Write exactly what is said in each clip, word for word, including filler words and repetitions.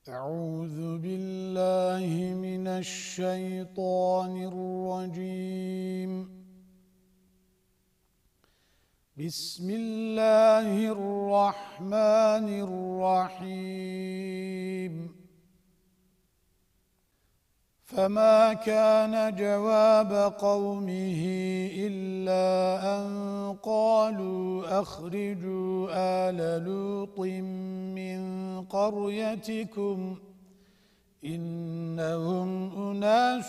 أعوذ بالله من الشيطان الرجيم. بسم الله الرحمن الرحيم. فما كان جواب قومه إلا أن قالوا أخرجوا آل لوط من قريتكم إنهم أناس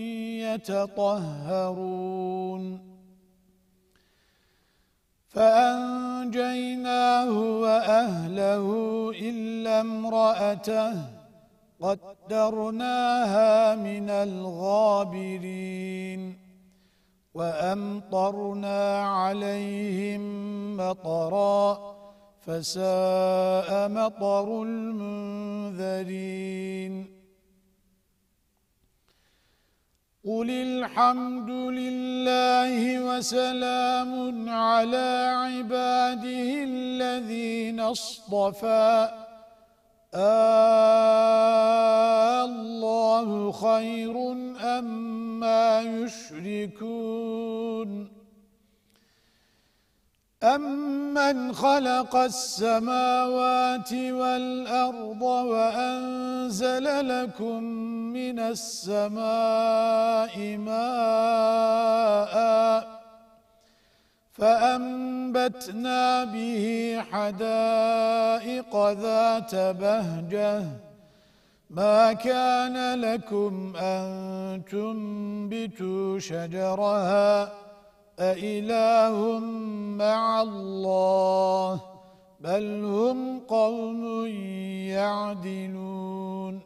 يتطهرون فأنجيناه وأهله إلا امرأته قدرناها من الغابرين وأمطرنا عليهم مطرا فساء مطر المنذرين قل الحمد لله وسلام على عباده الذين اصطفى الله خير أما يشركون أمن خلق السماوات والأرض وأنزل لكم من السماء ماء فأنبتنا به حدائق ذات بهجة ما كان لكم أن تنبتوا شجرها أإله مع الله بل هم قوم يعدلون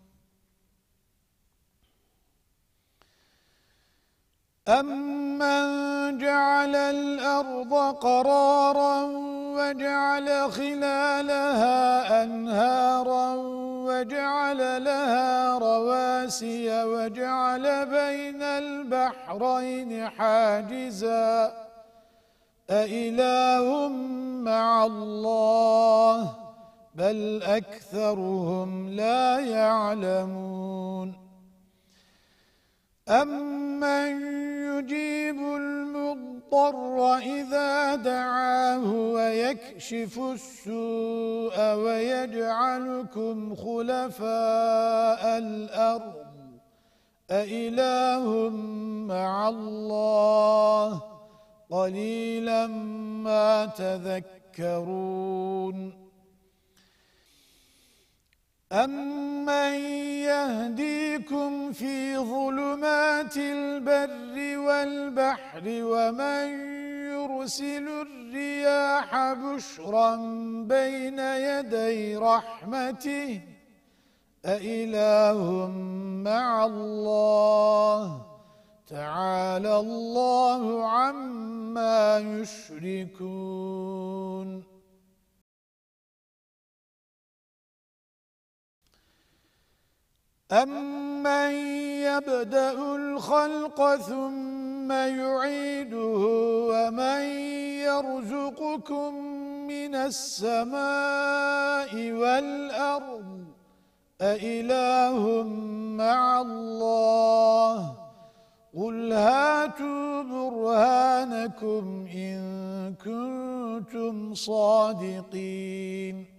أمن جعل الأرض قرارا وجعل خلالها أنهارا وجعل لها رواسي وجعل بين البحرين حاجزا أإله مع الله بل أكثرهم لا يعلمون أمن يجيب المضطر إذا دعاه ويكشف السوء ويجعلكم خلفاء الأرض أإله مع الله قليلا ما تذكرون أمن يهديكم في ظلمات البر والبحر ومن يرسل الرياح بشرا بين يدي رحمته أإله مع الله تعالى الله عما يشركون أمن يبدأ الخلق ثم يعيده ومن يرزقكم من السماء والأرض أإله مع الله قل هاتوا برهانكم إن كنتم صادقين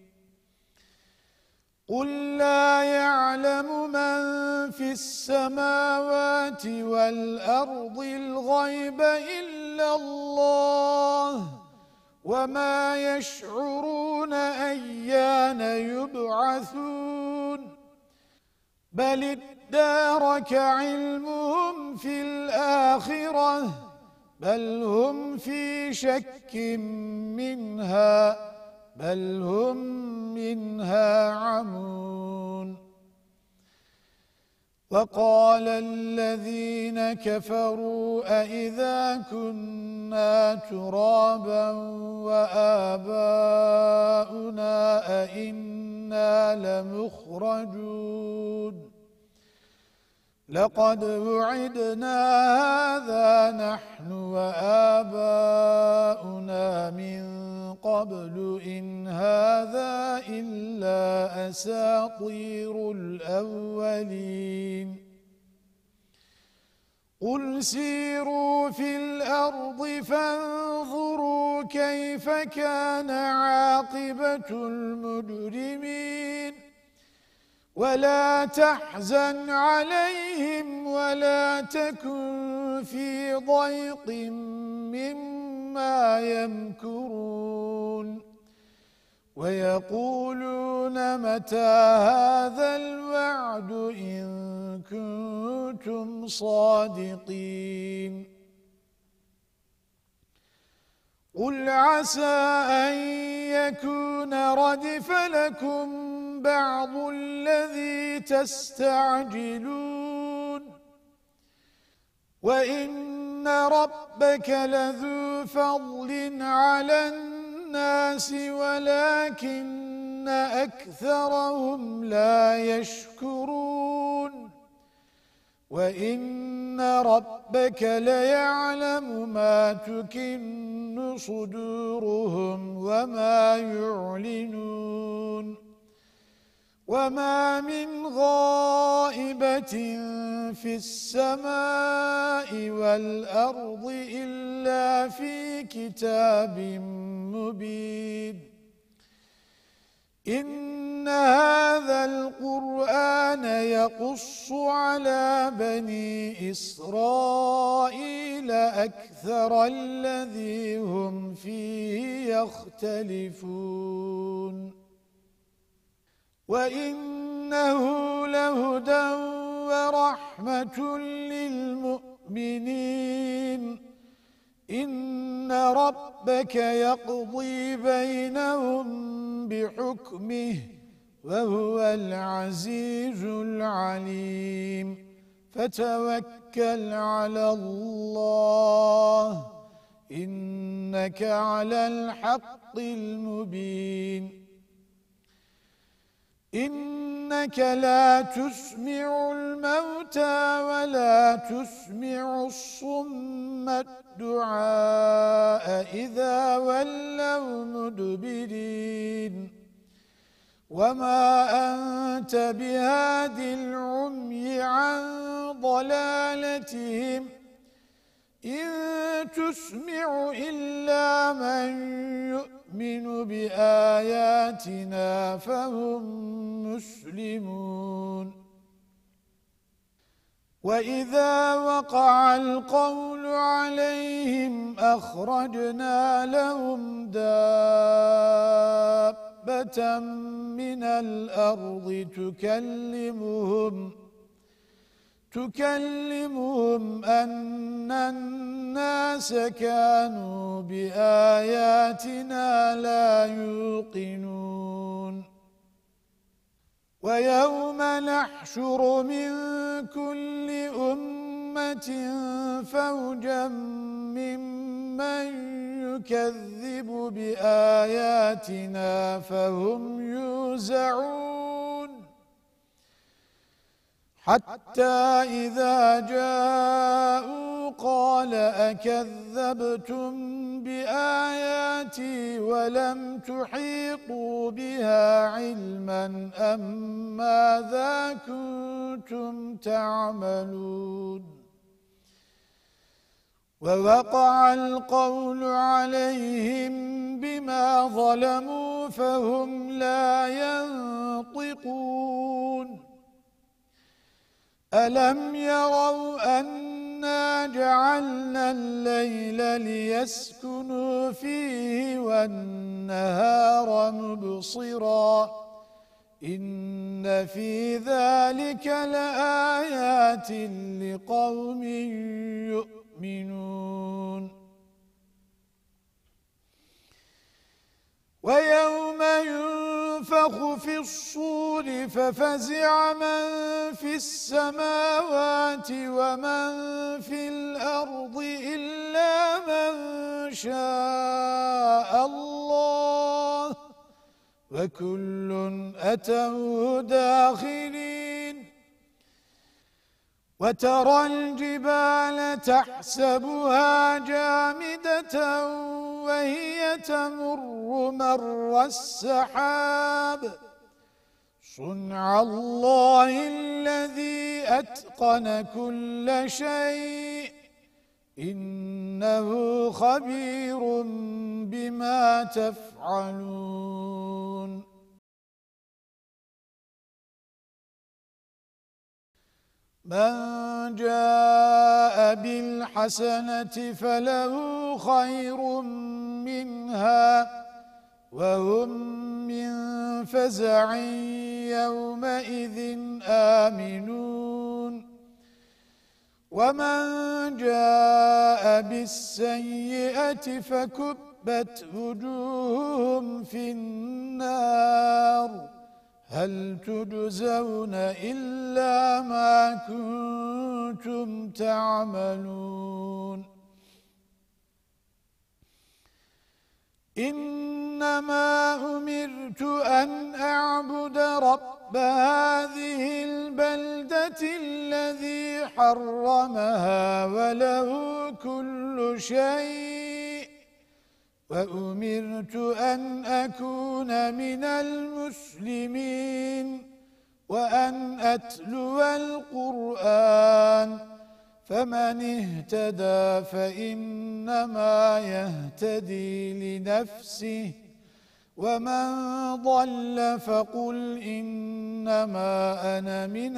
قل لا يعلم من في السماوات والأرض الغيب إلا الله وما يشعرون أيان يبعثون بل ادارك علمهم في الآخرة بل هم في شك منها بل هم منها عمون وقال الذين كفروا أإذا كنا ترابا وآباؤنا أإنا لمخرجون لقد وعدنا هذا نحن وآباؤنا من قبل إن هذا إلا أساطير الأولين قل سيروا في الأرض فانظروا كيف كان عاقبة المجرمين ولا تحزن عليهم ولا تكن في ضيق مما يمكرون ويقولون متى هذا الوعد إن كنتم صادقين قل عسى أن يكون ردف لكم بعض الذي تستعجلون وإن ربك لذو فضل على الناس ولكن أكثرهم لا يشكرون وإن ربك ليعلم ما تكن صدورهم وما يعلنون وما من غائبة في السماء والأرض إلا في كتاب مبين إن هذا القرآن يقص على بني إسرائيل أكثر الذي هم فيه يختلفون وإنه لهدى ورحمة للمؤمنين إن ربك يقضي بينهم بحكمه وهو العزيز العليم فتوكل على الله إنك على الحق المبين إنك لا تسمع الموتى ولا تسمع الصم الدعاء إذا ولوا مدبرين وما أنت بهاد العمي عن ضلالتهم إن تسمع إلا من يؤمن بآياتنا فهم مسلمون وإذا وقع القول عليهم أخرجنا لهم دابة من الأرض تكلمهم تكلمهم أن الناس كانوا بآياتنا لا يوقنون ويوم نحشر من كل أمة فوجا ممن يكذب بآياتنا فهم يوزعون حتى إذا جاءوا قال أكذبتم بآياتي ولم تحيطوا بها علما أم ماذا كنتم تعملون ووقع القول عليهم بما ظلموا فهم لا ينطقون ألم يروا أنا جعلنا الليل ليسكنوا فيه والنهار مبصرا إن في ذلك لآيات لقوم يؤمنون ويوم ينفخ في الصور ففزع من في السماوات ومن في الأرض إلا من شاء الله وكل أتوه داخرين وترى الجبال تحسبها جامدة وهي تمر مر السحاب صنع الله الذي أتقن كل شيء إنه خبير بما تفعلون من جاء بالحسنة فله خير منها وهم من فزع يومئذ آمنون ومن جاء بالسيئة فكبت وجوههم في النار هل تجزون إلا ما كنتم تعملون إنما أمرت أن أعبد رب هذه البلدة الذي حرمها وله كل شيء وأمرت أن أكون من المسلمين وأن أتلو القرآن فمن اهتدى فإنما يهتدي لنفسه ومن ضل فقل إنما أنا من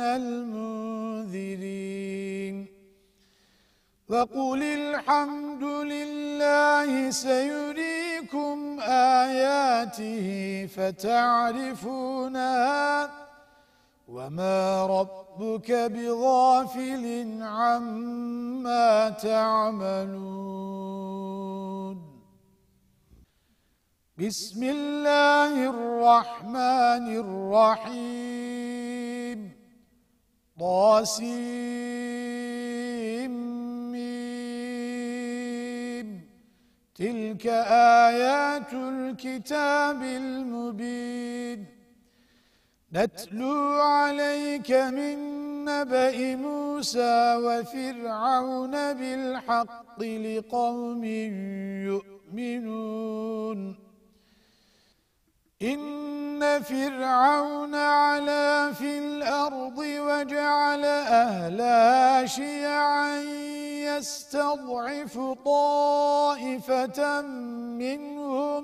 المنذرين وقل الحمد لله سيريكم آياته فتعرفونها وما ربك بغافل عما تعملون بسم الله الرحمن الرحيم طاسيم تلك آيات الكتاب المبين نتلو عليك من نبأ موسى وفرعون بالحق لقوم يؤمنون إن فرعون علا في الأرض وجعل أهلها شيعا يستضعف طائفة منهم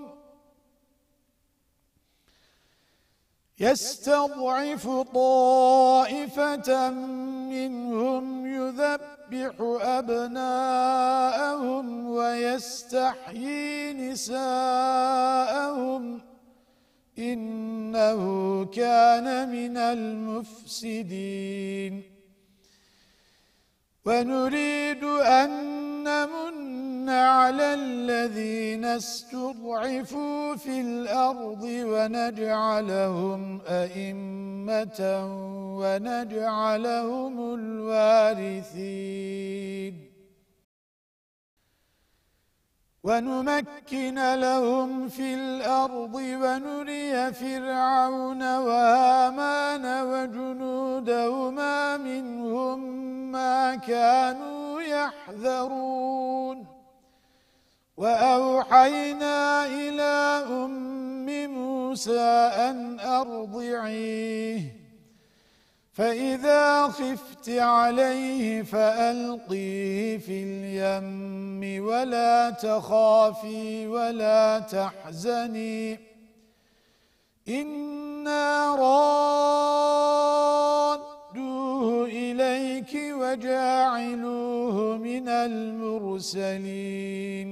يستضعف طائفة منهم يذبح أبناءهم ويستحيي نساءهم إنه كان من المفسدين ونريد أن نمن على الذين استضعفوا في الأرض ونجعلهم أئمة ونجعلهم الوارثين ونمكن لهم في الأرض ونري فرعون وهامان وجنودهما منهم ما كانوا يحذرون وأوحينا إلى أم موسى أن أرضعيه فإذا خفت عليه فألقيه في اليم ولا تخافي ولا تحزني إنا رادوه إليك وجاعلوه من المرسلين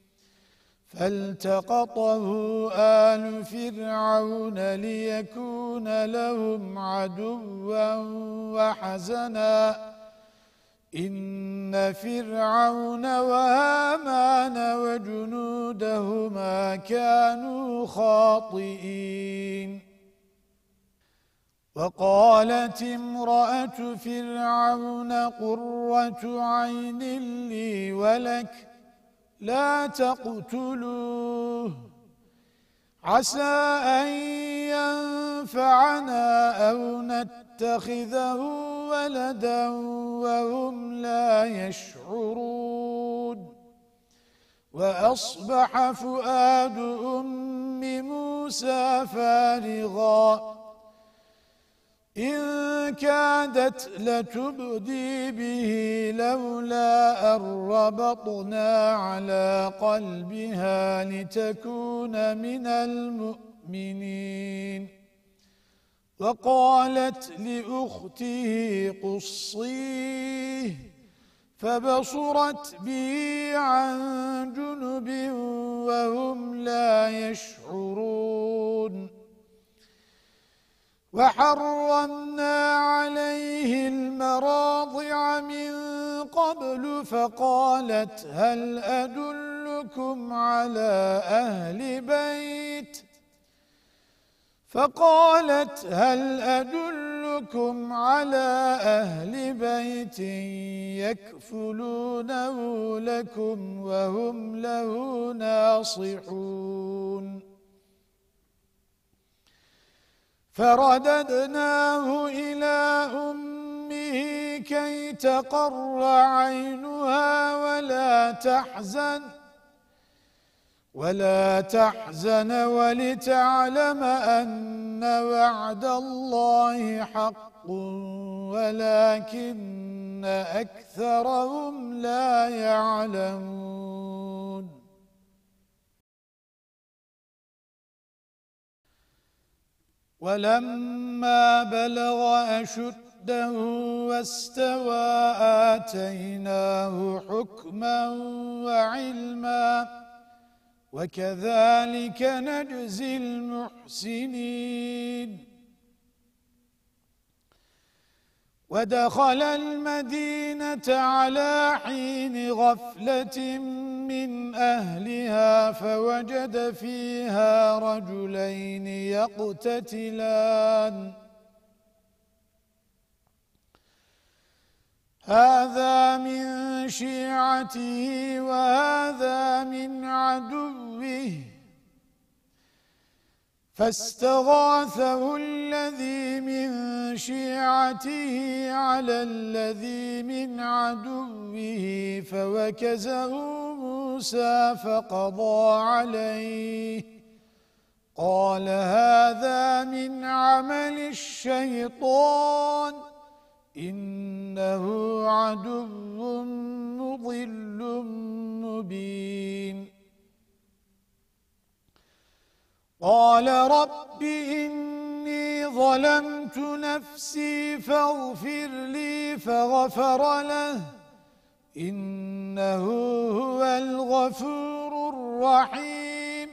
فالتقطه آل فرعون ليكون لهم عدوا وحزنا إن فرعون وهامان وجنودهما كانوا خاطئين وقالت امرأة فرعون قرة عين لي ولك لا تقتلوه عسى أن ينفعنا أو نتخذه ولدا وهم لا يشعرون وأصبح فؤاد أم موسى فارغا إن كادت لتبدي به لولا أن ربطنا على قلبها لتكون من المؤمنين وقالت لأخته قصيه فبصرت به عن جنب وهم لا يشعرون وحرمنا عليه المراضع من قبل فقالت هل أدلكم على أهل بيت فقالت هل أدلكم على أهل بيت يكفلونه لكم وهم له ناصحون فرددناه إلى أمه كي تقر عينها ولا تحزن ولا تحزن ولتعلم أن وعد الله حق ولكن أكثرهم لا يعلمون ولما بلغ أشده واستوى آتيناه حكما وعلما وكذلك نجزي المحسنين ودخل المدينة على حين غفلة من أهلها فوجد فيها رجلين يقتتلان هذا من شيعته وهذا من عدوه فاستغاثه الذي من شيعته على الذي من عدوه فوكزه موسى فقضى عليه قال هذا من عمل الشيطان إنه عدو مضل مبين قال رب إني ظلمت نفسي فاغفر لي فغفر له إنه هو الغفور الرحيم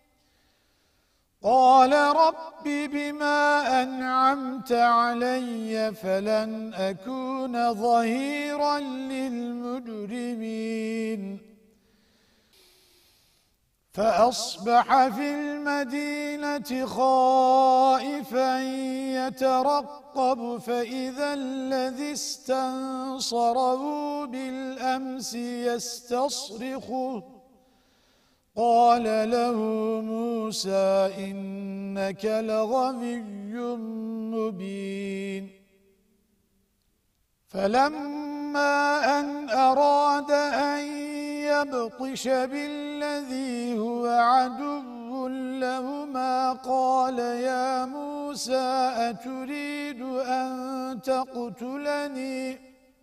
قال رب بما أنعمت علي فلن أكون ظهيرا للمجرمين فأصبح في المدينة خائفا يترقب فإذا الذي استنصره بالأمس يستصرخه قال له موسى إنك لغوي مبين فلما أن أراد أن يبطش بالذي هو عدو لهما قال يا موسى أتريد أن تقتلني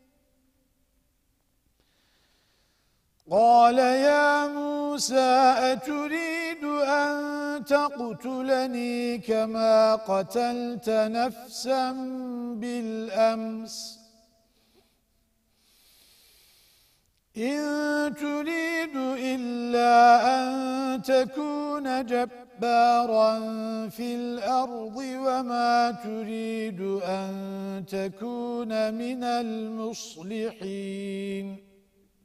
قال يا موسى أتريد أن تقتلني كما قتلت نفسا بالأمس إن تريد إلا أن تكون جبارا في الأرض وما تريد أن تكون من المصلحين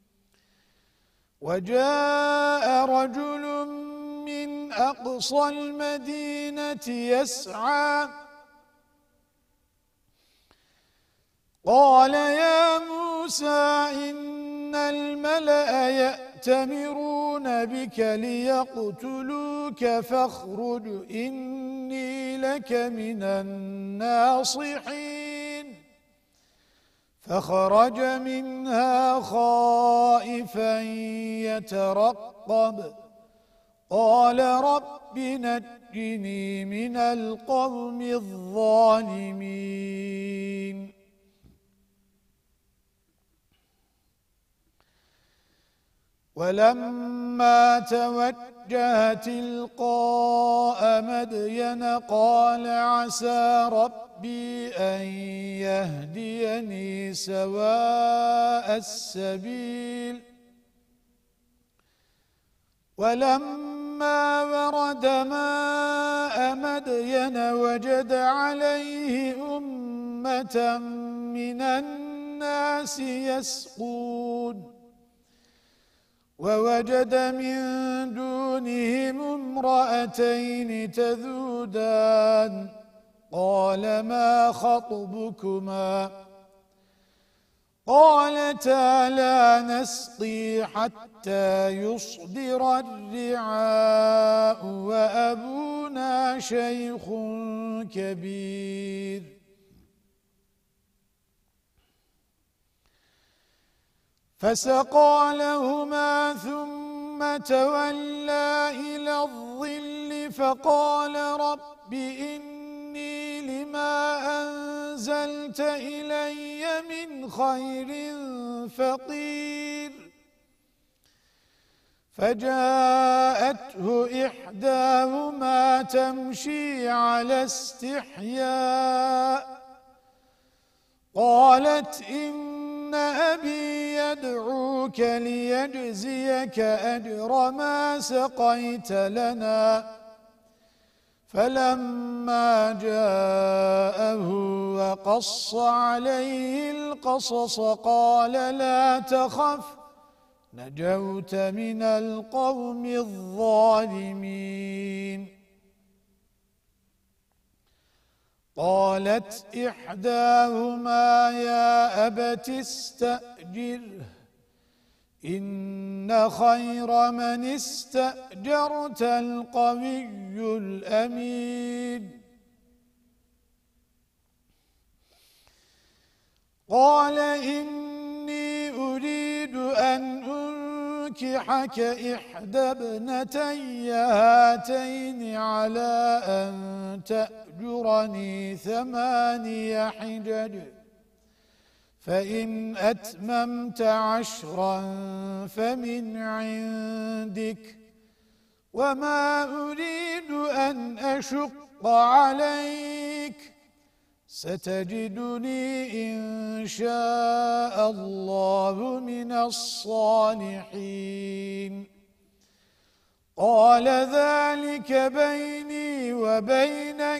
وجاء رجل من أقصى المدينة يسعى قال يا موسى إن الملأ يأتمرون بك ليقتلوك فاخرج إني لك من الناصحين فخرج منها خائفا يترقب قال رب نجني من القوم الظالمين ولما توجه تلقاء مدين قال عسى ربي أن يهديني سواء السبيل ولما ورد ماء مدين وجد عليه أمة من الناس يسقون ووجد من دونهم امرأتين تذودان قال ما خطبكما قالتا لا نسقي حتى يصدر الرعاء وأبونا شيخ كبير فسقى لهما ثم تولى إلى الظل فقال رب إني لما أنزلت إلي من خير فقير فجاءته إحداهما تمشي على استحياء قالت إن أبي يدعوك ليجزيك أجر ما سقيت لنا فلما جاءه وقص عليه القصص قال لا تخف نجوت من القوم الظالمين قالت إحداهما يا أبت استأجره إن خير من استأجرت القوي الأمين قال إني أريد أن أنكحك إحدى ابنتي هاتين على أن تأجرني ثماني حجج فإن أتممت عشرا فمن عندك وما أريد أن أشق عليك ستجدني إن شاء الله من الصالحين قال ذلك بيني وبينك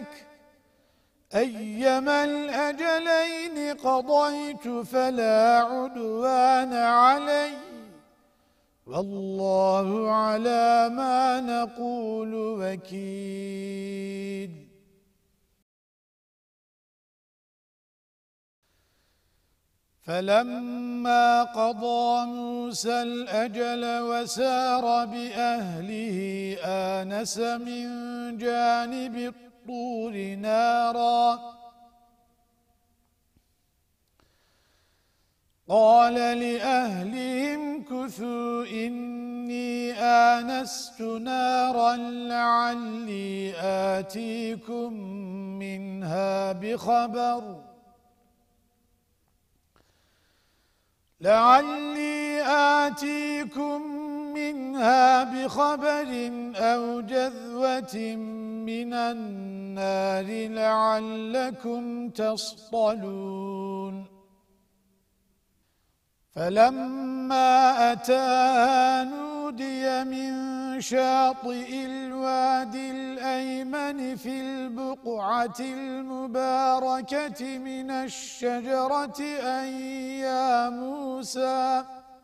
أيما الأجلين قضيت فلا عدوان علي والله على ما نقول وكيل فلما قضى موسى الأجل وسار بأهله آنس من جانب الطور نارا قال لأهلهم كثوا إني آنست نارا لعلي آتيكم منها بخبر لعلي آتيكم منها بخبر أو جذوة من النار لعلكم تصطلون فلما أتاها نودي من شاطئ الوادي الأيمن في البقعة المباركة من الشجرة أن يا موسى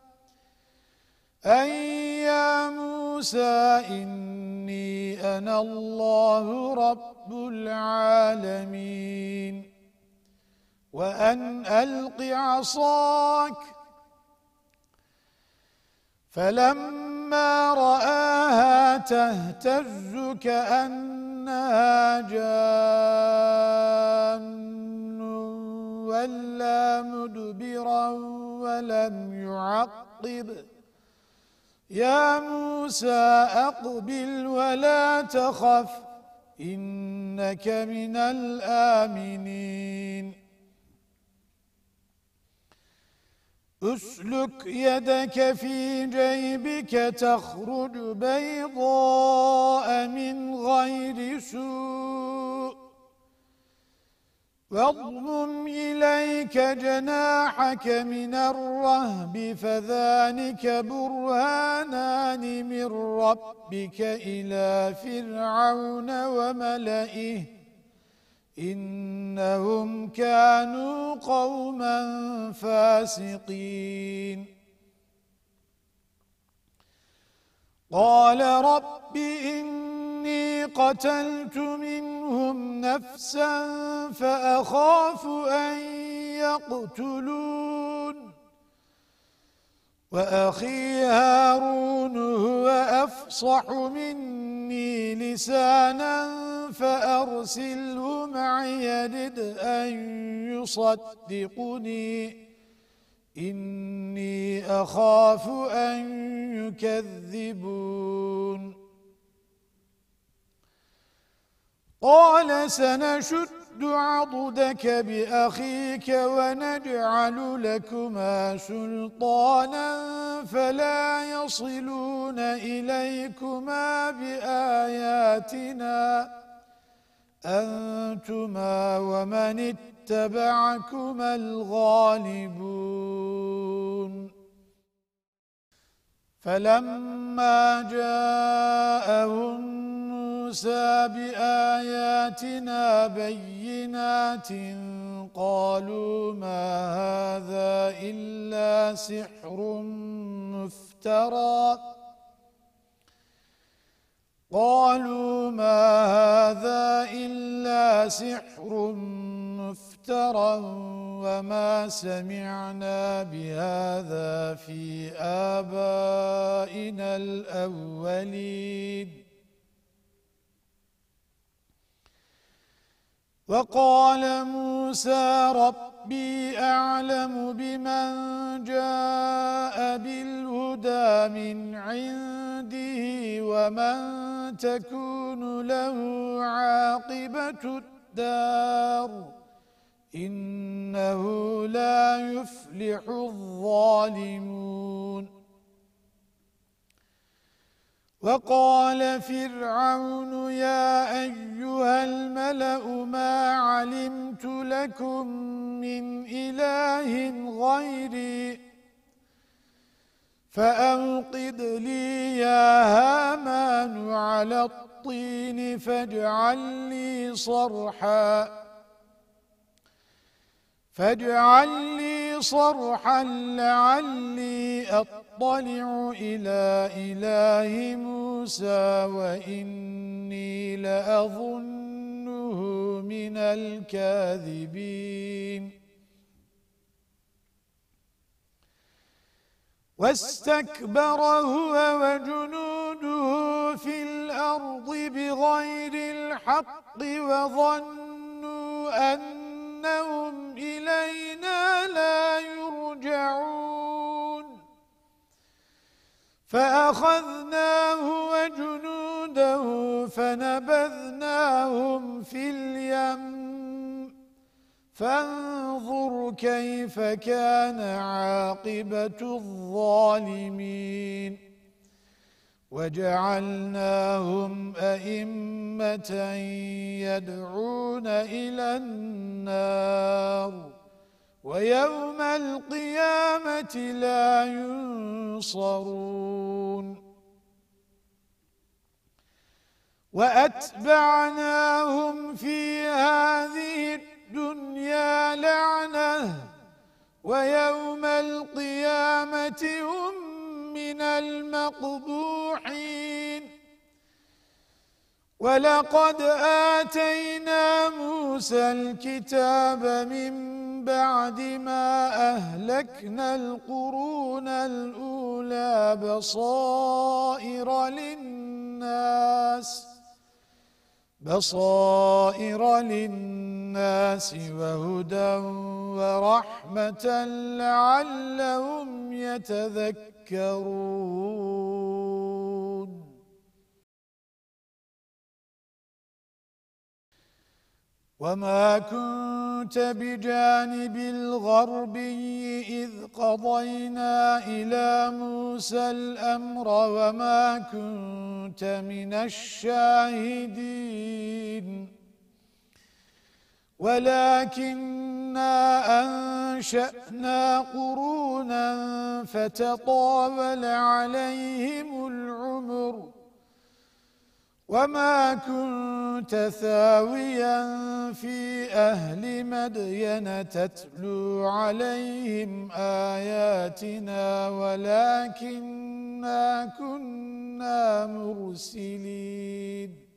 أن يا موسى إني أنا الله رب العالمين وأن ألق عصاك فلما رآها تهتز كأنها جان ولا مدبرا لم يعقب يا موسى أقبل ولا تخف إنك من الآمنين أسلك يدك في جيبك تخرج بيضاء من غير سوء واضمم إليك جناحك من الرهب فذلك برهانان من ربك إلى فرعون وملئه إنهم كانوا قوما فاسقين قال رب إني قتلت منهم نفسا فأخاف أن يقتلون وأخي هارون هو أفصح مني لسانا فأرسله معي يرد أن يصدقني إني أخاف أن يكذبون قال سنشد عضدك بأخيك ونجعل لكما سلطانا فلا يصلون إليكما بآياتنا أنتما ومن اتبعكما الغالبون فلما جاءهم موسى بآياتنا بينات قالوا ما هذا إلا سحر مفترى قالوا ما هذا إلا سحر مفترى وما سمعنا بهذا في آبائنا الأولين وقال موسى ربي أعلم بمن جاء بالهدى من عنده ومن تكون له عاقبة الدار إنه لا يفلح الظالمون وقال فرعون يا أيها الملأ ما علمت لكم من إله غيري فأوقد لي يا هامان على الطين فاجعل لي صرحا فاجعل لي صرحا لعلي أطلع إلى إله موسى وإني لأظنه من الكاذبين واستكبر هو وجنوده في الأرض بغير الحق وظنوا أنهم إلينا لا يرجعون فأخذناه وجنوده فنبذناهم في اليم فانظر كيف كان عاقبة الظالمين وجعلناهم أئمة يدعون إلى النار ويوم القيامة لا ينصرون وأتبعناهم في هذه الدنيا لعنة ويوم القيامة هم من المقبوحين ولقد آتينا موسى الكتاب من بعد ما أهلكنا القرون الأولى بصائر للناس بصائر للناس للناس وهدى ورحمة لعلهم يتذكرون وما كنت بجانب الغربي إذ قضينا إلى موسى الأمر وما كنت من الشاهدين ولكننا أنشأنا قرونا فتطاول عليهم العمر وما كنت ثاويا في أهل مدين تتلو عليهم آياتنا ولكننا كنا مرسلين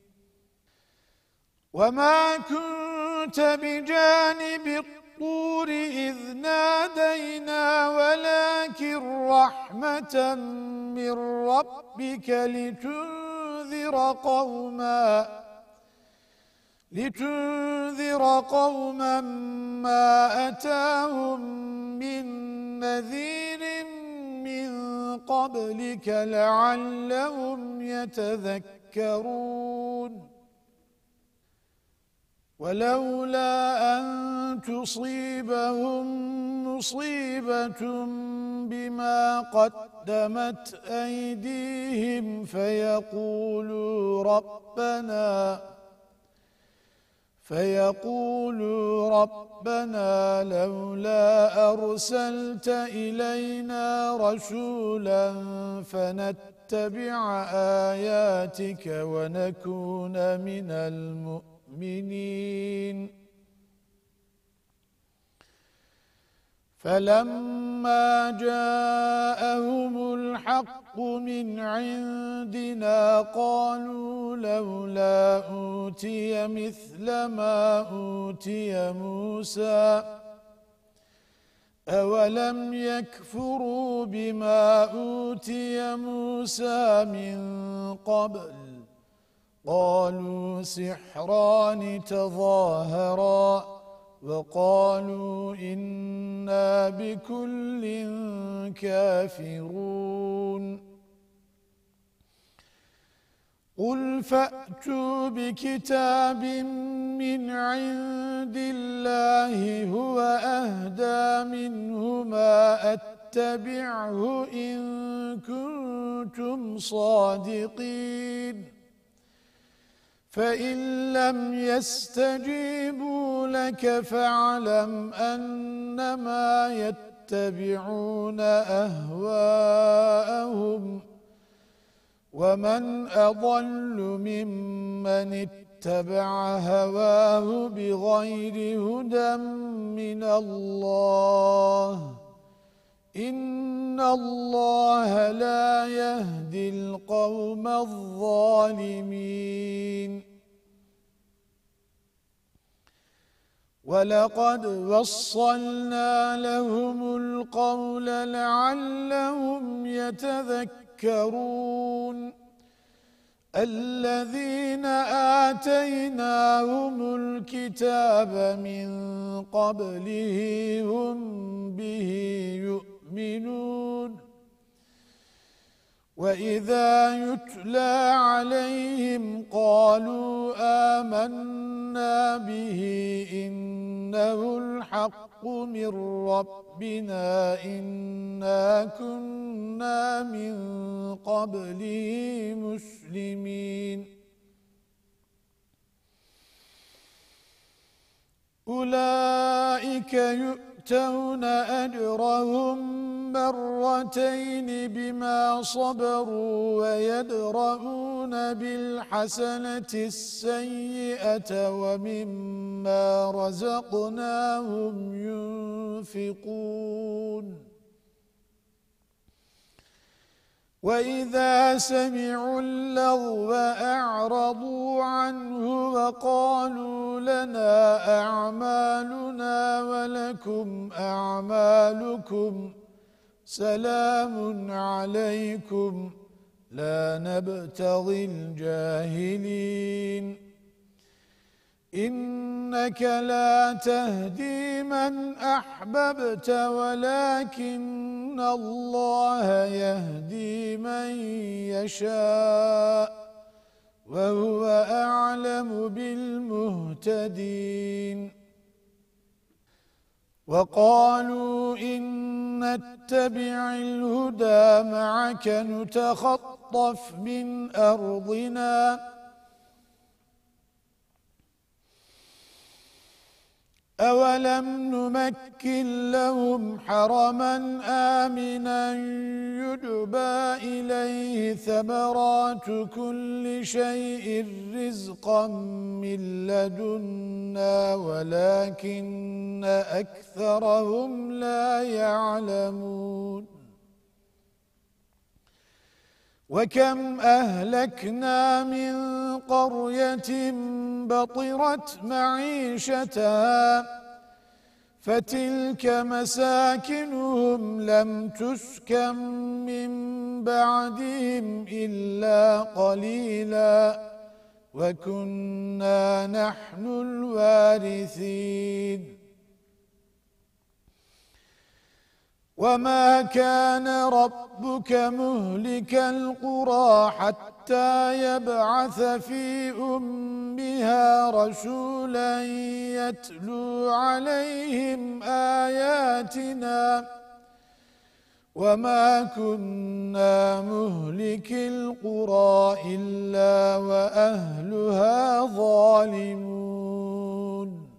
وما كنت بجانب الطور إذ نادينا ولكن رحمة من ربك لتنذر قوما لتنذر قوما ما أتاهم من نذير من قبلك لعلهم يتذكرون ولولا أن تصيبهم مصيبة بما قدمت أيديهم فيقولوا ربنا فيقولوا ربنا لولا أرسلت إلينا رسولا فنتبع آياتك ونكون من المؤمنين فلما جاءهم الحق من عندنا قالوا لولا أوتي مثل ما أوتي موسى أولم يكفروا بما أوتي موسى من قبل قالوا سحران تظاهرا وقالوا إنا بكل كافرون قل فأتوا بكتاب من عند الله هو أهدى منهما أتبعه إن كنتم صادقين فإن لم يستجيبوا لك فاعلم أنما يتبعون أهواءهم ومن أضل ممن اتبع هواه بغير هدى من الله إن الله لا يهدي القوم الظالمين ولقد وصلنا لهم القول لعلهم يتذكرون الذين آتيناهم الكتاب من قبله هم به يؤمنون وإذا يتلى عليهم قالوا آمنا به إنه الحق من ربنا إنا كنا من قبله مسلمين أولئك يؤتون أجرهم مرتين بما صبروا ويدرؤون بالحسنة السيئة ومما رزقناهم ينفقون وإذا سمعوا اللغو أعرضوا عنه وقالوا لنا أعمالنا ولكم أعمالكم سلام عليكم لا نبتغي الجاهلين إنك لا تهدي من أحببت ولكن الله يهدي من يشاء وهو أعلم بالمهتدين وقالوا إن نتبع الهدى معك نتخطف من أرضنا أولم نمكن لهم حرما آمنا يجبى إليه ثمرات كل شيء رزقا من لدنا ولكن أكثرهم لا يعلمون وكم أهلكنا من قرية بطرت معيشتها فتلك مساكنهم لم تسكن من بعدهم إلا قليلا وكنا نحن الوارثين وما كان ربك مهلك القرى حتى يبعث في أمها رسولا يتلو عليهم آياتنا وما كنا مهلك القرى إلا وأهلها ظالمون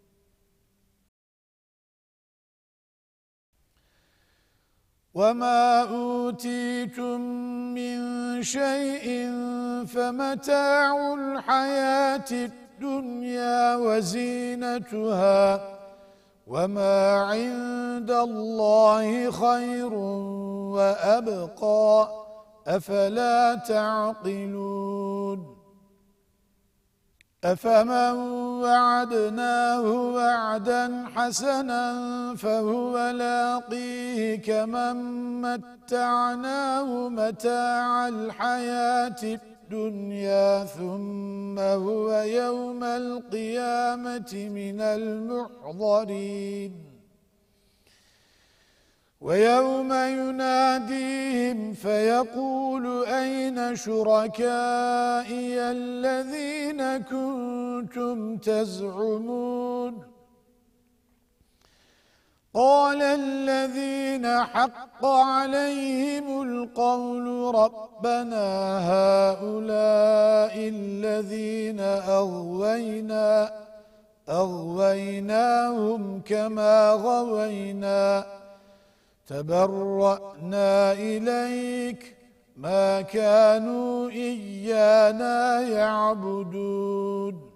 وما أوتيتم من شيء فمتاع الحياة الدنيا وزينتها وما عند الله خير وأبقى أفلا تعقلون أفمن وعدناه وعدا حسنا فهو لاقيه كمن متعناه متاع الحياة الدنيا ثم هو يوم القيامة من المحضرين ويوم يناديهم فيقول أين شركائي الذين كنتم تزعمون قال الذين حق عليهم القول ربنا هؤلاء الذين أغوينا أغويناهم كما غوينا تبرأنا إليك ما كانوا إيانا يعبدون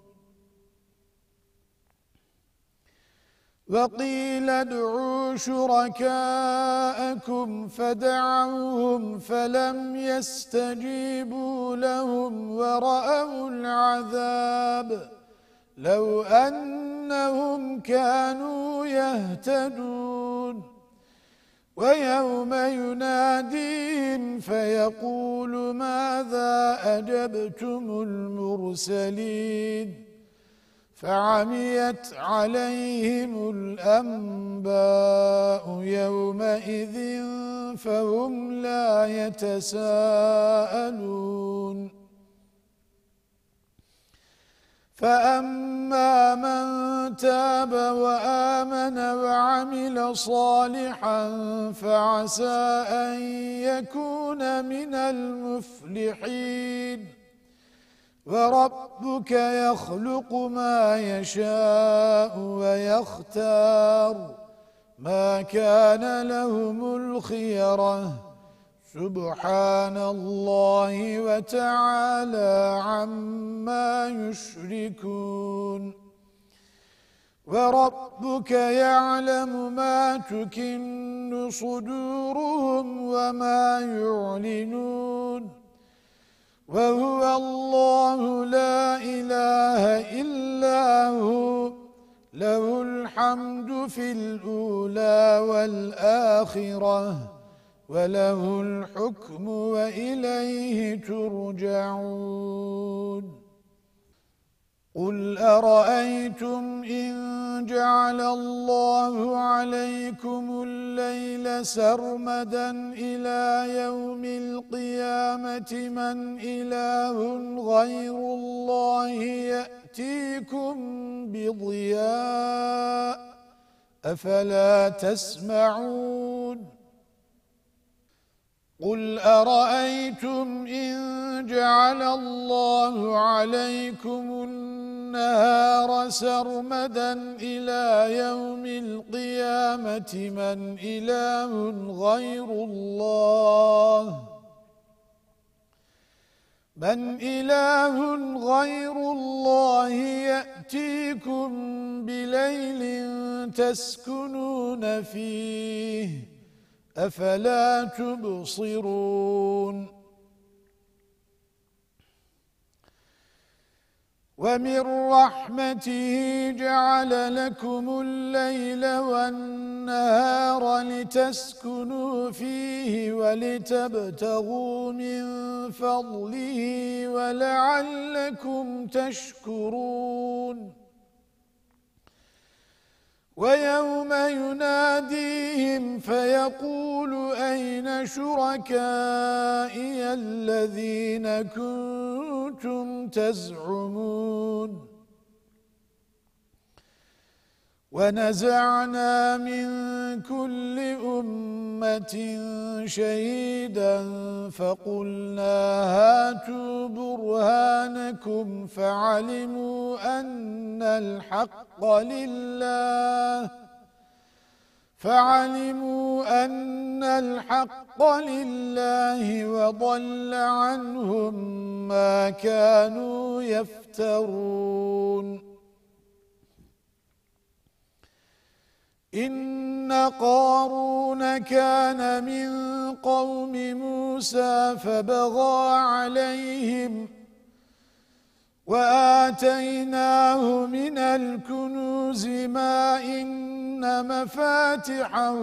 وقيل ادعوا شركاءكم فدعوهم فلم يستجيبوا لهم ورأوا العذاب لو أنهم كانوا يهتدون ويوم يناديهم فيقول ماذا أجبتم المرسلين فعميت عليهم الأنباء يومئذ فهم لا يتساءلون فأما من تاب وآمن وعمل صالحا فعسى أن يكون من المفلحين وربك يخلق ما يشاء ويختار ما كان لهم الخيرة سبحان الله وتعالى عما يشركون وربك يعلم ما تكن صدورهم وما يعلنون وهو الله لا إله إلا هو له الحمد في الأولى والآخرة وله الحكم وإليه ترجعون قل أرأيتم إن جعل الله عليكم الليل سرمدا إلى يوم القيامة من إله غير الله يأتيكم بضياء أفلا تسمعون قل أرأيتم إن جعل الله عليكم النهار سرمدا إلى يوم القيامة من إله غير الله من إله غير الله يأتيكم بليل تسكنون فيه أفلا تبصرون ومن رحمته جعل لكم الليل والنهار لتسكنوا فيه ولتبتغوا من فضله ولعلكم تشكرون ويوم يناديهم فيقول أين شركائي الذين كنتم تزعمون ونزعنا من كل أمة شهيدا فقلنا هاتوا برهانكم فعلموا أن الحق لله فعلموا أن الحق لله وضل عنهم ما كانوا يفترون إن قارون كان من قوم موسى فبغى عليهم وآتيناه من الكنوز ما إن مفاتحه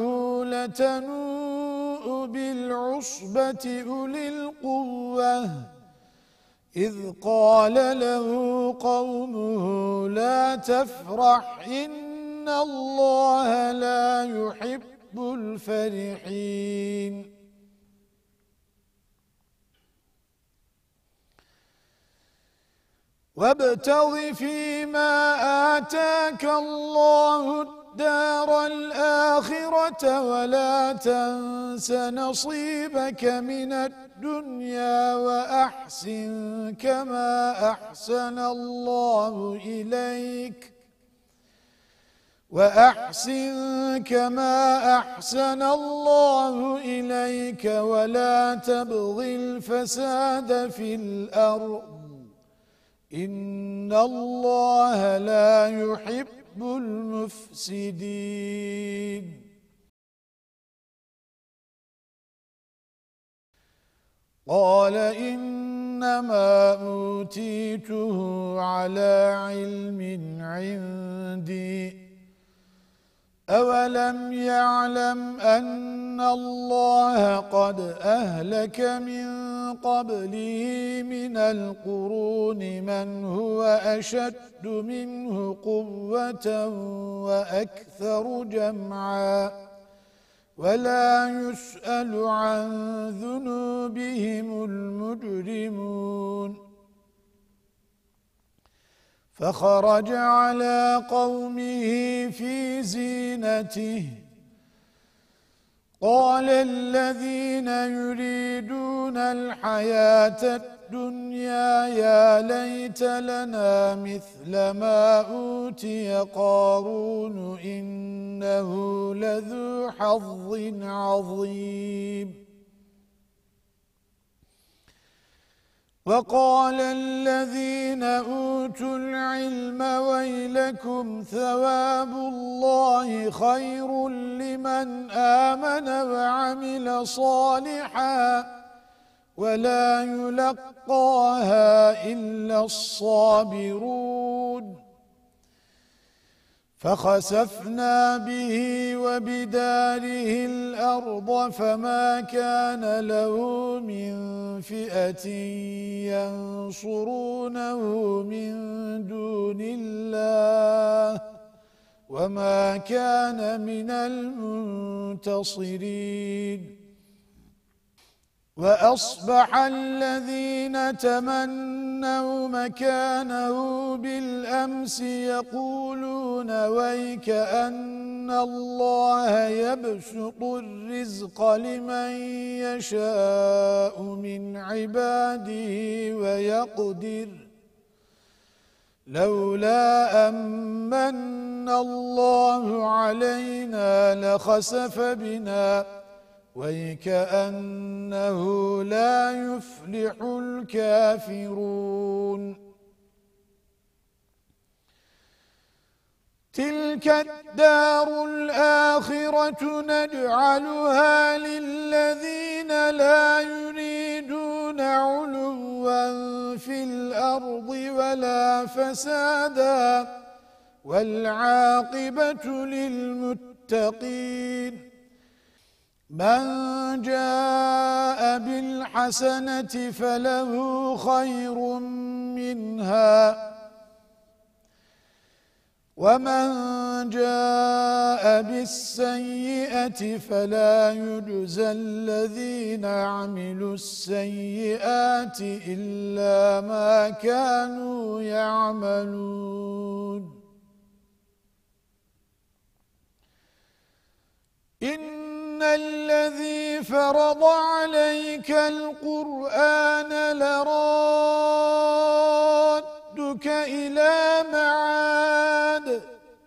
لتنوء بالعصبة أولي القوة إذ قال له قومه لا تفرح إن إن الله لا يحب الفرحين وابتغ فيما آتاك الله الدار الآخرة ولا تنس نصيبك من الدنيا وأحسن كما أحسن الله إليك وأحسن كما أحسن الله إليك ولا تبغ الفساد في الأرض إن الله لا يحب المفسدين قال إنما أوتيته على علم عندي أولم يعلم أن الله قد أهلك من قبله من القرون من هو أشد منه قوة وأكثر جمعا ولا يسأل عن ذنوبهم المجرمون فخرج على قومه في زينته قال الذين يريدون الحياة الدنيا يا ليت لنا مثل ما أوتي قارون إنه لذو حظ عظيم وقال الذين أوتوا العلم ويلكم ثواب الله خير لمن آمن وعمل صالحا ولا يلقاها إلا الصابرون فخسفنا به وبداره الأرض فما كان له من فئة ينصرونه من دون الله وما كان من المنتصرين وأصبح الذين تمنوا مكانه بالأمس يقولون ويك أن الله يبسط الرزق لمن يشاء من عباده ويقدر لولا أمن الله علينا لخسف بنا ويكأنه لا يفلح الكافرون تلك الدار الآخرة نجعلها للذين لا يريدون علوا في الأرض ولا فسادا والعاقبة للمتقين من جاء بالحسنة فله خير منها ومن جاء بالسيئة فلا يجزى الذين عملوا السيئات إلا ما كانوا يعملون إن الذي فرض عليك القرآن لرادك إلى معاد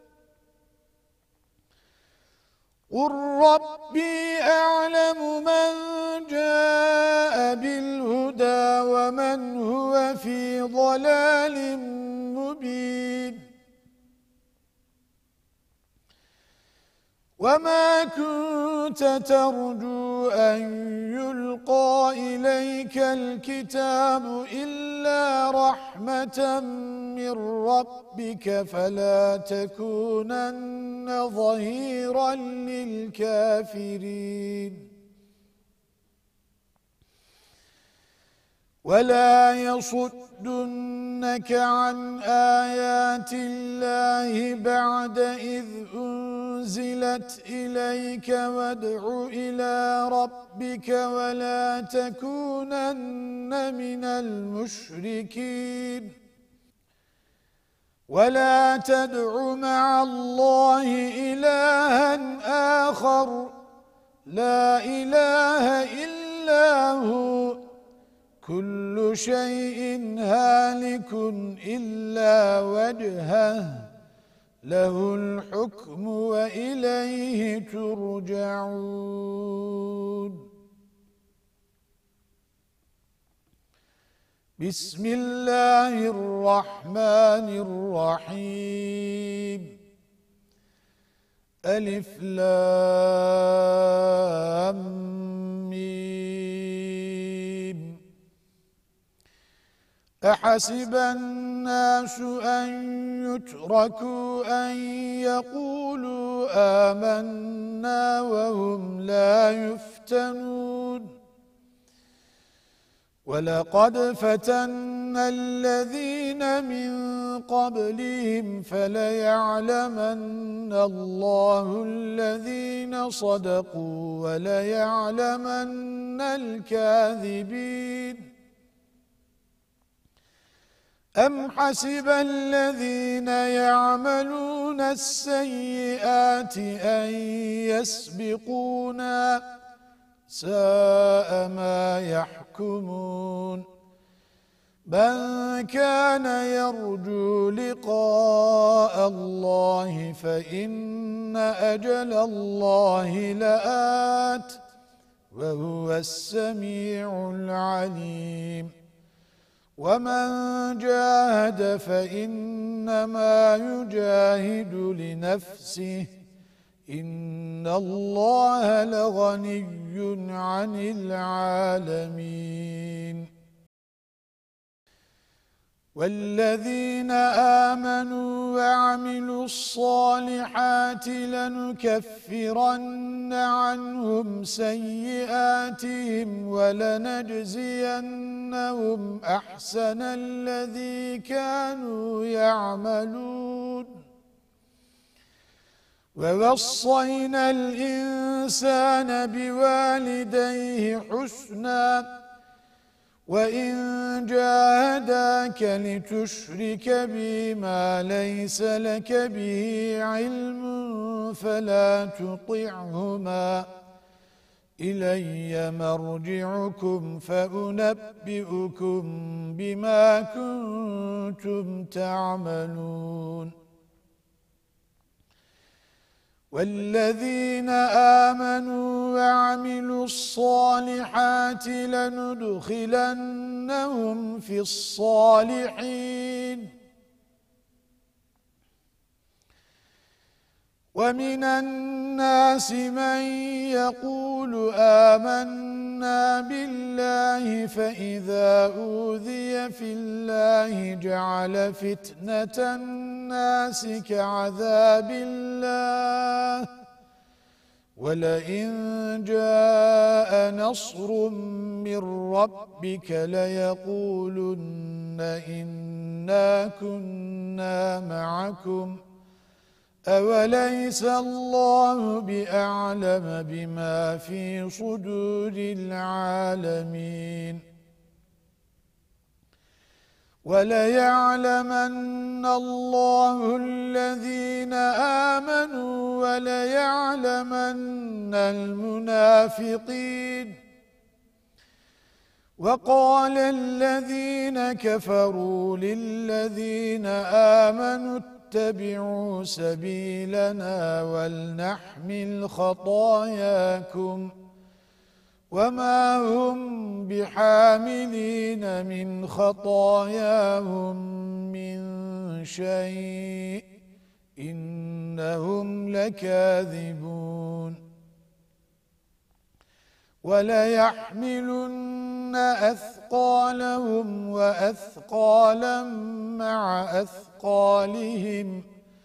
قل ربي أعلم من جاء بالهدى ومن هو في ضلال مبين وما كنت ترجو أن يلقى إليك الكتاب إلا رحمة من ربك فلا تكونن ظهيرا للكافرين ولا يصدنك عن آيات الله بعد إذ أنزلت إليك وادع إلى ربك ولا تكونن من المشركين ولا تدع مع الله إلها آخر لا إله إلا هو كل شيء هالك إلا وجهه له الحكم وإليه ترجعون بسم الله الرحمن الرحيم ألف لام ميم أحسب الناس أن يتركوا أن يقولوا آمنا وهم لا يفتنون ولقد فتنا الذين من قبلهم فليعلمن الله الذين صدقوا وليعلمن الكاذبين أم حسب الذين يعملون السيئات أن يسبقونا ساء ما يحكمون من كان يرجو لقاء الله فإن أجل الله لآت وهو السميع العليم ومن جاهد فإنما يجاهد لنفسه إن الله لغني عن العالمين والذين آمنوا وعملوا الصالحات لنكفرن عنهم سيئاتهم ولنجزينهم أحسن الذي كانوا يعملون ووصينا الإنسان بوالديه حسناً وَإِنْ جَاهَدَاكَ لِتُشْرِكَ بِي مَا لَيْسَ لَكَ بِهِ عِلْمٌ فَلَا تُطِعْهُمَا إِلَيَّ مَرْجِعُكُمْ فَأُنَبِّئُكُمْ بِمَا كُنْتُمْ تَعْمَلُونَ وَالَّذِينَ آمَنُوا وَعَمِلُوا الصَّالِحَاتِ لَنُدْخِلَنَّهُمْ فِي الصَّالِحِينَ وَمِنَ النَّاسِ مَن يَقُولُ آمَنَّا بِاللَّهِ فَإِذَا أُوذِيَ فِي اللَّهِ جَعَلَ فِتْنَةَ النَّاسِ كَعَذَابِ اللَّهِ وَلَئِن جَاءَ نَصْرٌ مِّن رَّبِّكَ لَيَقُولُنَّ إِنَّا كُنَّا مَعَكُمْ أَوَلَيْسَ اللَّهُ بِأَعْلَمَ بِمَا فِي صُدُورِ الْعَالَمِينَ وَلَيَعْلَمَنَّ اللَّهُ الَّذِينَ آمَنُوا وَلَيَعْلَمَنَّ الْمُنَافِقِينَ وَقَالَ الَّذِينَ كَفَرُوا لِلَّذِينَ آمَنُوا اتَّبِعُوا سَبِيلَنَا وَلْنَحْمِلْ خَطَايَاكُمْ وَمَا هُمْ بِحَامِلِينَ مِنْ خَطَايَاهُمْ مِنْ شَيْءٍ إِنَّهُمْ لَكَاذِبُونَ وَلَيَحْمِلُنَّ أَثْقَالَهُمْ وَأَثْقَالًا مَعَ أَثْقَالِهِمْ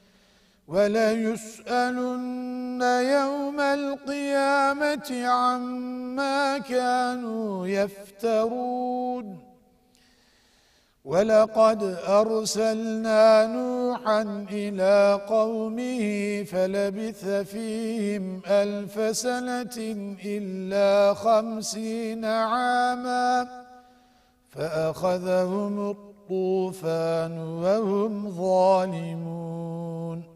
وَلَيُسْأَلُنَّ يَوْمَ الْقِيَامَةِ عَمَّا كَانُوا يَفْتَرُونَ وَلَقَدْ أَرْسَلْنَا نُوحًا إِلَى قَوْمِهِ فَلَبِثَ فِيهِمْ أَلْفَ سَنَةٍ إِلَّا خَمْسِينَ عَامًا فَأَخَذَهُمُ الطُّوفَانُ وَهُمْ ظَالِمُونَ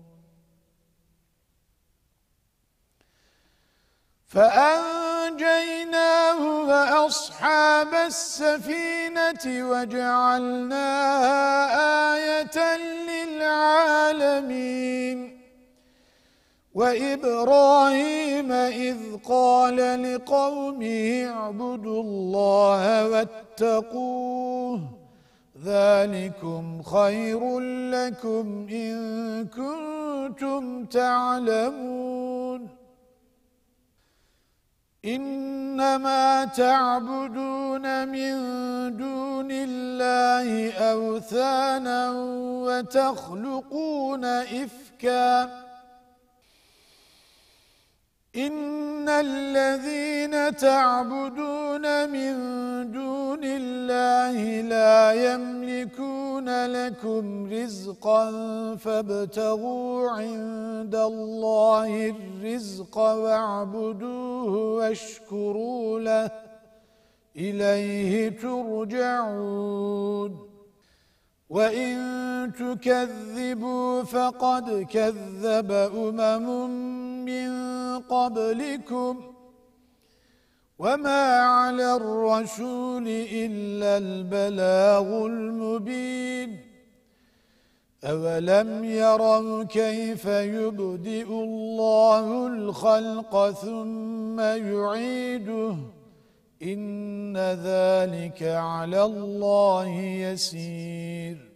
فَأَنْجَيْنَاهُ وَأَصْحَابَ السَّفِينَةِ وَجَعَلْنَاهَا آيَةً لِلْعَالَمِينَ وَإِبْرَاهِيمَ إِذْ قَالَ لِقَوْمِهِ اعْبُدُوا اللَّهَ وَاتَّقُوهُ ذَلِكُمْ خَيْرٌ لَكُمْ إِن كُنتُمْ تَعْلَمُونَ إِنَّمَا تَعْبُدُونَ مِن دُونِ اللَّهِ أَوْثَانًا وَتَخْلُقُونَ إِفْكًا إِنَّ الَّذِينَ تَعْبُدُونَ مِن دُونِ اللَّهِ لَا يَمْلِكُونَ لَكُمْ رِزْقًا فَابْتَغُوا عِندَ اللَّهِ الرِّزْقَ وَاعْبُدُوهُ وَاشْكُرُوا لَهُ إِلَيْهِ تُرْجَعُونَ وَإِن تُكَذِّبُوا فَقَدْ كَذَّبَ أُمَمٌ مِّن قَبْلِكُمْ وَمَا عَلَى الرَّسُولِ إِلَّا الْبَلَاغُ الْمُبِينُ أَوَلَمْ يَرَوْا كَيْفَ يُبْدِئُ اللَّهُ الْخَلْقَ ثُمَّ يُعِيدُهُ إِنَّ ذَلِكَ عَلَى اللَّهِ يَسِيرٌ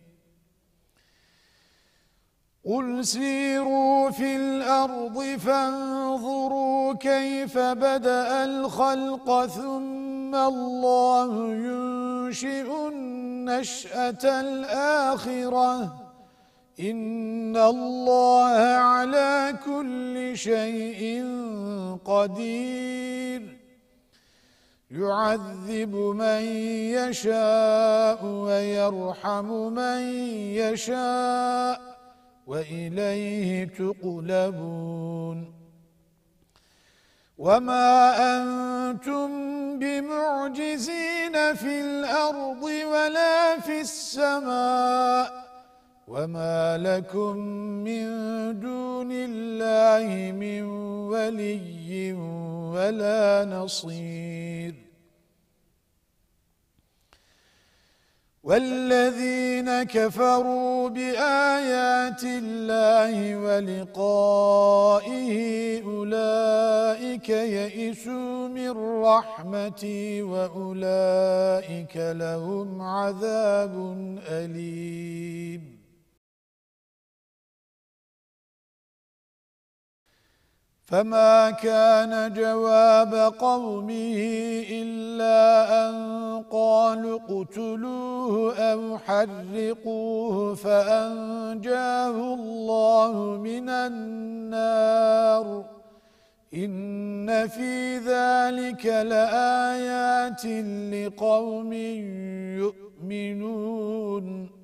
قُلْ سِيرُوا فِي الْأَرْضِ فَانظُرُوا كَيْفَ بَدَأَ الْخَلْقَ ثُمَّ اللَّهُ يُنشِئُ نشأة الآخرة إن الله على كل شيء قدير يعذب من يشاء ويرحم من يشاء وإليه تقلبون وما أنتم بمعجزين في الأرض ولا في السماء وما لكم من دون الله من ولي ولا نصير والذين كفروا بآيات الله ولقائه أولئك يئسوا من رحمتي وأولئك لهم عذاب أليم فما كان جواب قومه إلا أن قالوا اقتلوه أو حرقوه فأنجاه الله من النار إن في ذلك لآيات لقوم يؤمنون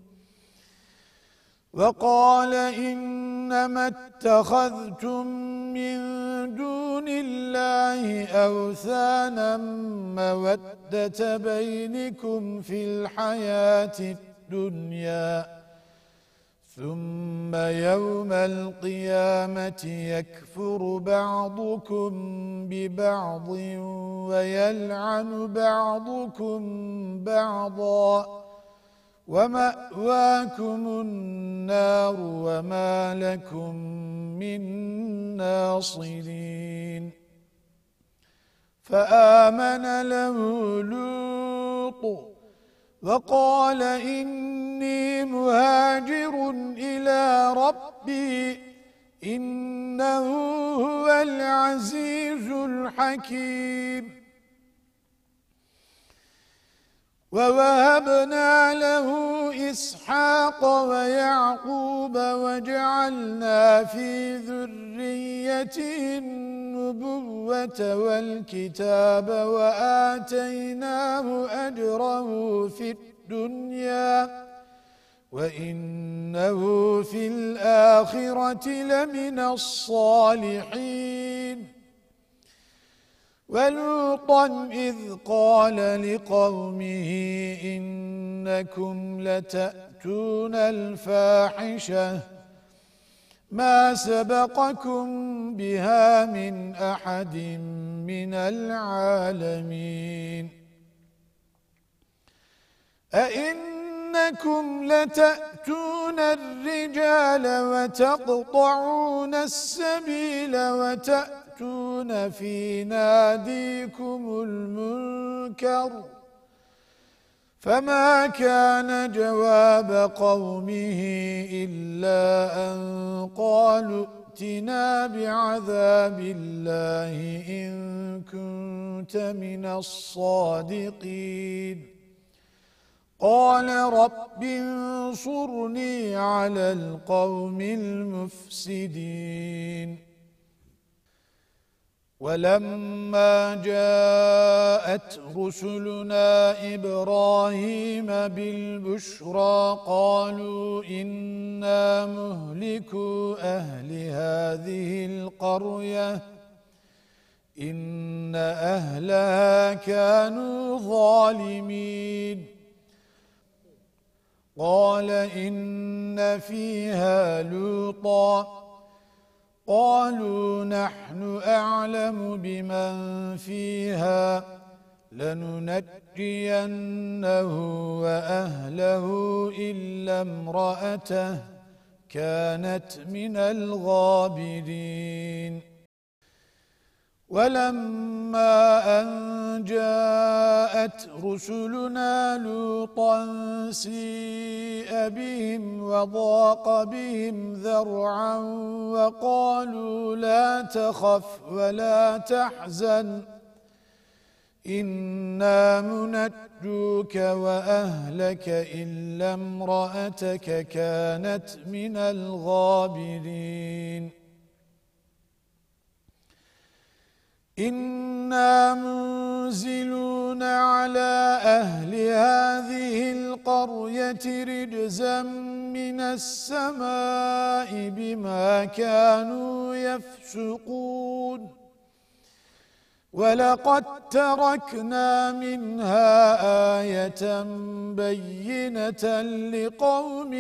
وقال إنما اتخذتم من دون الله أوثانا مودة بينكم في الحياة الدنيا ثم يوم القيامة يكفر بعضكم ببعض ويلعن بعضكم بعضا ومأواكم النار وما لكم من ناصرين فآمن له لوط وقال إني مهاجر إلى ربي إنه هو العزيز الحكيم ووهبنا له إسحاق ويعقوب وجعلنا في ذريته النبوة والكتاب وآتيناه أجره في الدنيا وإنه في الآخرة لمن الصالحين ولوطا إذ قال لقومه إنكم لتأتون الفاحشة ما سبقكم بها من أحد من العالمين أئنكم لتأتون الرجال وتقطعون السبيل وتأتون تأتون في ناديكم المنكر فما كان جواب قومه إلا أن قالوا ائتنا بعذاب الله إن كنت من الصادقين قال رب انصرني على القوم المفسدين ولما جاءت رسلنا إبراهيم بالبشرى قالوا إنا مهلكو أهل هذه القرية إن أهلها كانوا ظالمين قال إن فيها لوطا قالوا نحن أعلم بمن فيها لننجينه وأهله إلا امرأته كانت من الغابرين ولما أن جاءت رسلنا لوطا سيء بهم وضاق بهم ذرعا وقالوا لا تخف ولا تحزن إنا منجوك وأهلك إلا امرأتك كانت من الغابرين إنا منزلون على أهل هذه القرية رجزا من السماء بما كانوا يفسقون ولقد تركنا منها آية بينة لقوم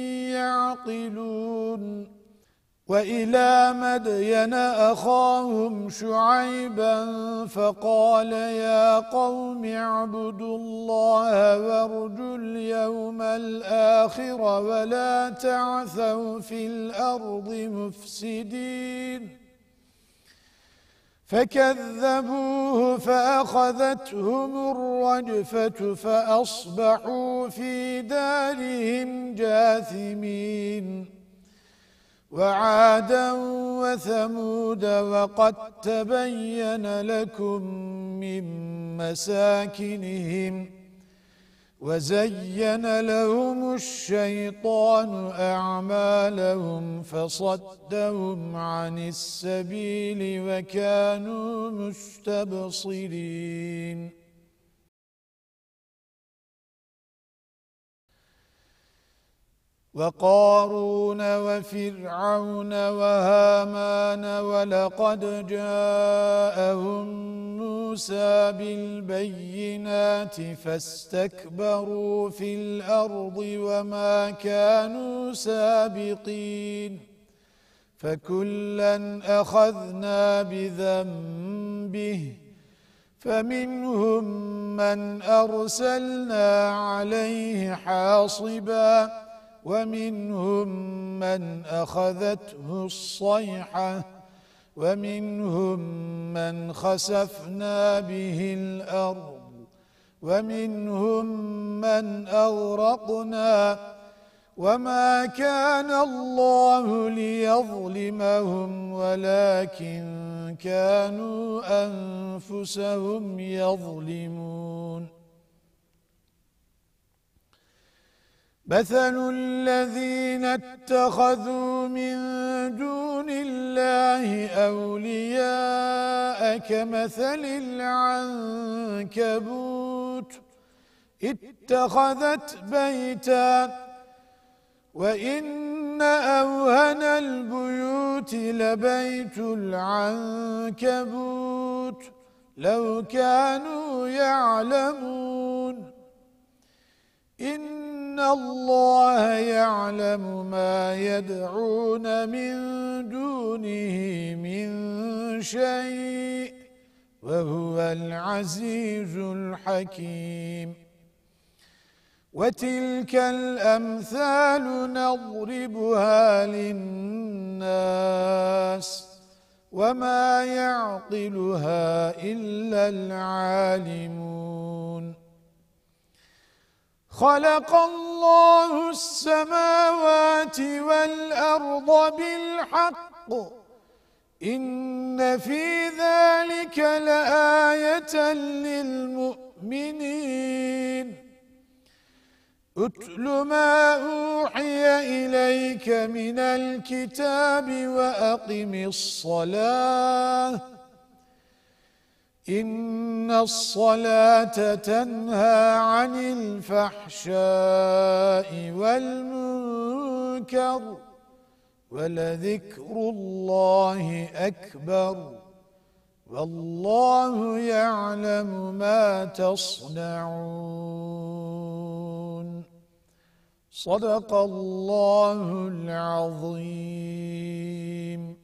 يعقلون وإلى مدين أخاهم شعيبا فقال يا قوم اعبدوا الله وارجوا اليوم الآخر ولا تعثوا في الأرض مفسدين فكذبوه فأخذتهم الرجفة فأصبحوا في دارهم جاثمين وعادا وثمود وقد تبين لكم من مساكنهم وزين لهم الشيطان أعمالهم فصدهم عن السبيل وكانوا مستبصرين وقارون وفرعون وهامان ولقد جاءهم موسى بالبينات فاستكبروا في الأرض وما كانوا سابقين فكلا أخذنا بذنبه فمنهم من أرسلنا عليه حاصباً ومنهم من أخذته الصيحة ومنهم من خسفنا به الأرض ومنهم من أغرقنا وما كان الله ليظلمهم ولكن كانوا أنفسهم يظلمون مثل الذين اتخذوا من دون الله أولياء كمثل العنكبوت اتخذت بيتا وإن أوهن البيوت لبيت العنكبوت لو كانوا يعلمون إن الله يعلم ما يدعون من دونه من شيء وهو العزيز الحكيم وتلك الأمثال نضربها للناس وما يعقلها إلا العالمون خلق الله السماوات والأرض بالحق إن في ذلك لآية للمؤمنين أتل ما أوحي إليك من الكتاب وأقم الصلاة إن الصلاة تنهى عن الفحشاء والمنكر ولذكر الله أكبر والله يعلم ما تصنعون صدق الله العظيم.